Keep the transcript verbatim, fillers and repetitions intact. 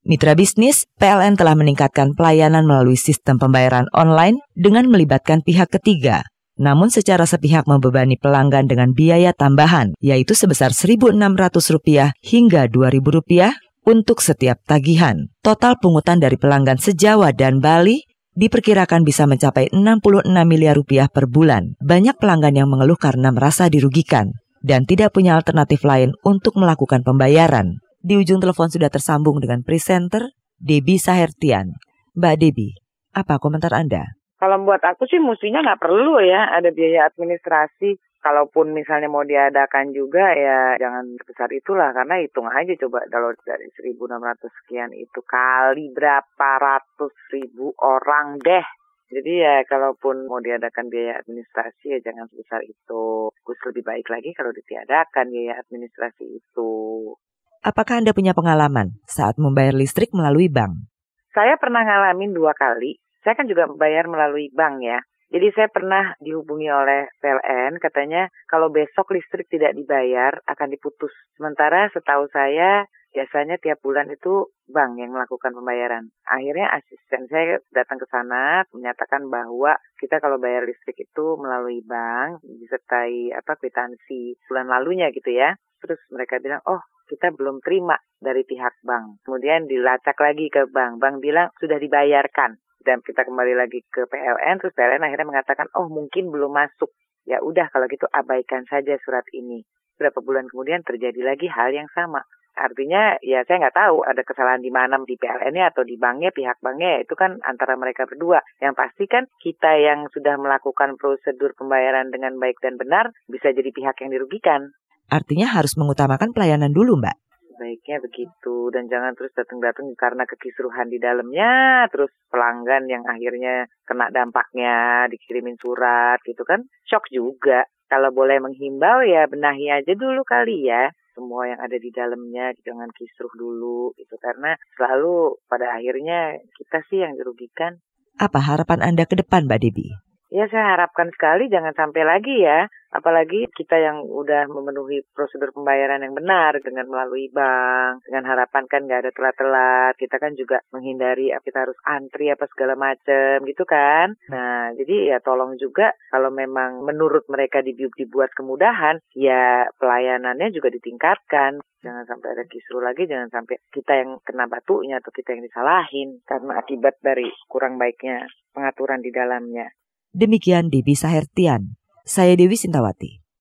Mitra bisnis, P L N telah meningkatkan pelayanan melalui sistem pembayaran online dengan melibatkan pihak ketiga. Namun secara sepihak membebani pelanggan dengan biaya tambahan, yaitu sebesar seribu enam ratus rupiah hingga dua ribu rupiah untuk setiap tagihan. Total pungutan dari pelanggan se-Jawa dan Bali diperkirakan bisa mencapai enam puluh enam miliar rupiah per bulan. Banyak pelanggan yang mengeluh karena merasa dirugikan dan tidak punya alternatif lain untuk melakukan pembayaran. Di ujung telepon sudah tersambung dengan presenter Debbie Sahertian. Mbak Debbie, apa komentar Anda? Kalau buat aku sih mestinya nggak perlu ya ada biaya administrasi. Kalaupun misalnya mau diadakan juga ya jangan sebesar itulah. Karena hitung aja coba kalau dari seribu enam ratus sekian itu kali berapa ratus ribu orang deh. Jadi ya kalaupun mau diadakan biaya administrasi ya jangan sebesar itu. Terus lebih baik lagi kalau ditiadakan biaya administrasi itu. Apakah Anda punya pengalaman saat membayar listrik melalui bank? Saya pernah ngalamin dua kali. Saya kan juga bayar melalui bank ya. Jadi saya pernah dihubungi oleh P L N, katanya kalau besok listrik tidak dibayar akan diputus. Sementara setahu saya biasanya tiap bulan itu bank yang melakukan pembayaran. Akhirnya asisten saya datang ke sana menyatakan bahwa kita kalau bayar listrik itu melalui bank disertai apa kwitansi bulan lalunya gitu ya. Terus mereka bilang, oh kita belum terima dari pihak bank. Kemudian dilacak lagi ke bank. Bank bilang sudah dibayarkan. Dan kita kembali lagi ke P L N, terus P L N akhirnya mengatakan, oh mungkin belum masuk. Ya udah kalau gitu abaikan saja surat ini. Berapa bulan kemudian terjadi lagi hal yang sama. Artinya ya saya nggak tahu ada kesalahan di mana di P L N-nya atau di banknya, pihak banknya, itu kan antara mereka berdua. Yang pasti kan kita yang sudah melakukan prosedur pembayaran dengan baik dan benar bisa jadi pihak yang dirugikan. Artinya harus mengutamakan pelayanan dulu, Mbak. Baiknya begitu, dan jangan terus datang-datang karena kekisruhan di dalamnya, terus pelanggan yang akhirnya kena dampaknya, dikirimin surat gitu kan, shock juga. Kalau boleh menghimbau ya benahi aja dulu kali ya, semua yang ada di dalamnya, jangan kisruh dulu gitu, karena selalu pada akhirnya kita sih yang dirugikan. Apa harapan Anda ke depan, Mbak Debbie? Ya saya harapkan sekali jangan sampai lagi ya, apalagi kita yang udah memenuhi prosedur pembayaran yang benar dengan melalui bank, dengan harapan kan nggak ada telat-telat, kita kan juga menghindari kita harus antri apa segala macam gitu kan. Nah jadi ya tolong juga kalau memang menurut mereka dibuat kemudahan, ya pelayanannya juga ditingkatkan. Jangan sampai ada kisruh lagi, jangan sampai kita yang kena batunya atau kita yang disalahin karena akibat dari kurang baiknya pengaturan di dalamnya. Demikian Debbie Sahertian. Saya Dewi Sintawati.